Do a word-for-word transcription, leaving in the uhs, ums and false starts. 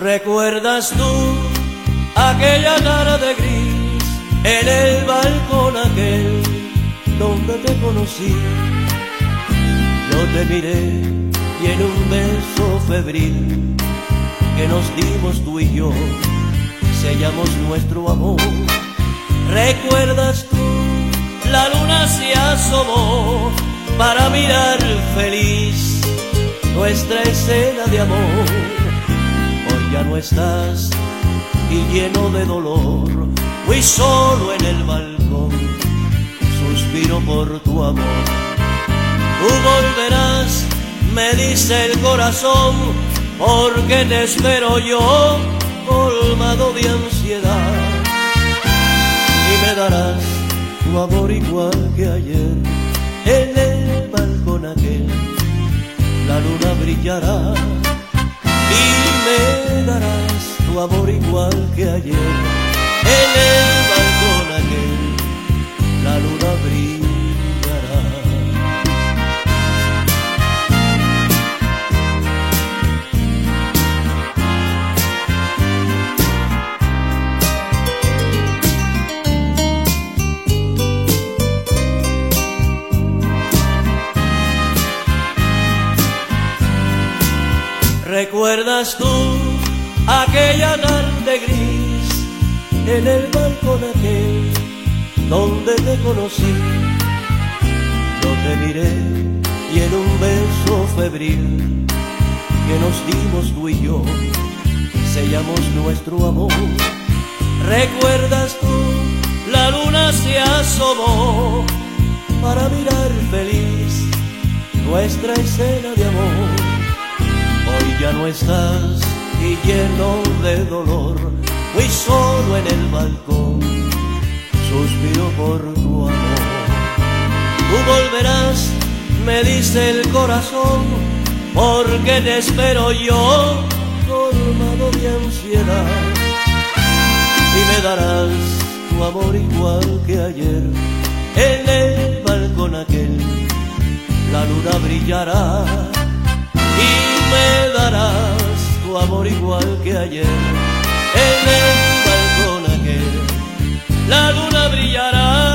¿Recuerdas tú aquella tarde gris en el balcón aquel donde te conocí? Yo te miré y en un beso febril que nos dimos tú y yo sellamos nuestro amor. ¿Recuerdas tú? La luna se asomó para mirar feliz nuestra escena de amor. Hoy ya no estás y lleno de dolor, muy solo en el balcón, suspiro por tu amor. Tú volverás, me dice el corazón, porque te espero yo, colmado de ansiedad. Y me darás tu amor igual que ayer, en el balcón aquel la luna brillará. Y me darás tu amor igual que ayer, en el balcón aquel la luna brillará. ¿Recuerdas tú aquella tarde gris en el balcón aquel donde te conocí? Yo te miré y en un beso febril que nos dimos tú y yo sellamos nuestro amor. ¿Recuerdas tú? La luna se asomó para mirar feliz nuestra escena de amor. Hoy ya no estás y lleno de dolor, muy solo en el balcón, suspiro por tu amor. Tú volverás, me dice el corazón, porque te espero yo, colmado de ansiedad. Y me darás tu amor igual que ayer, en el balcón aquel la luna brillará. Y me darás tu amor igual que ayer, en el balcón aquel la luna brillará.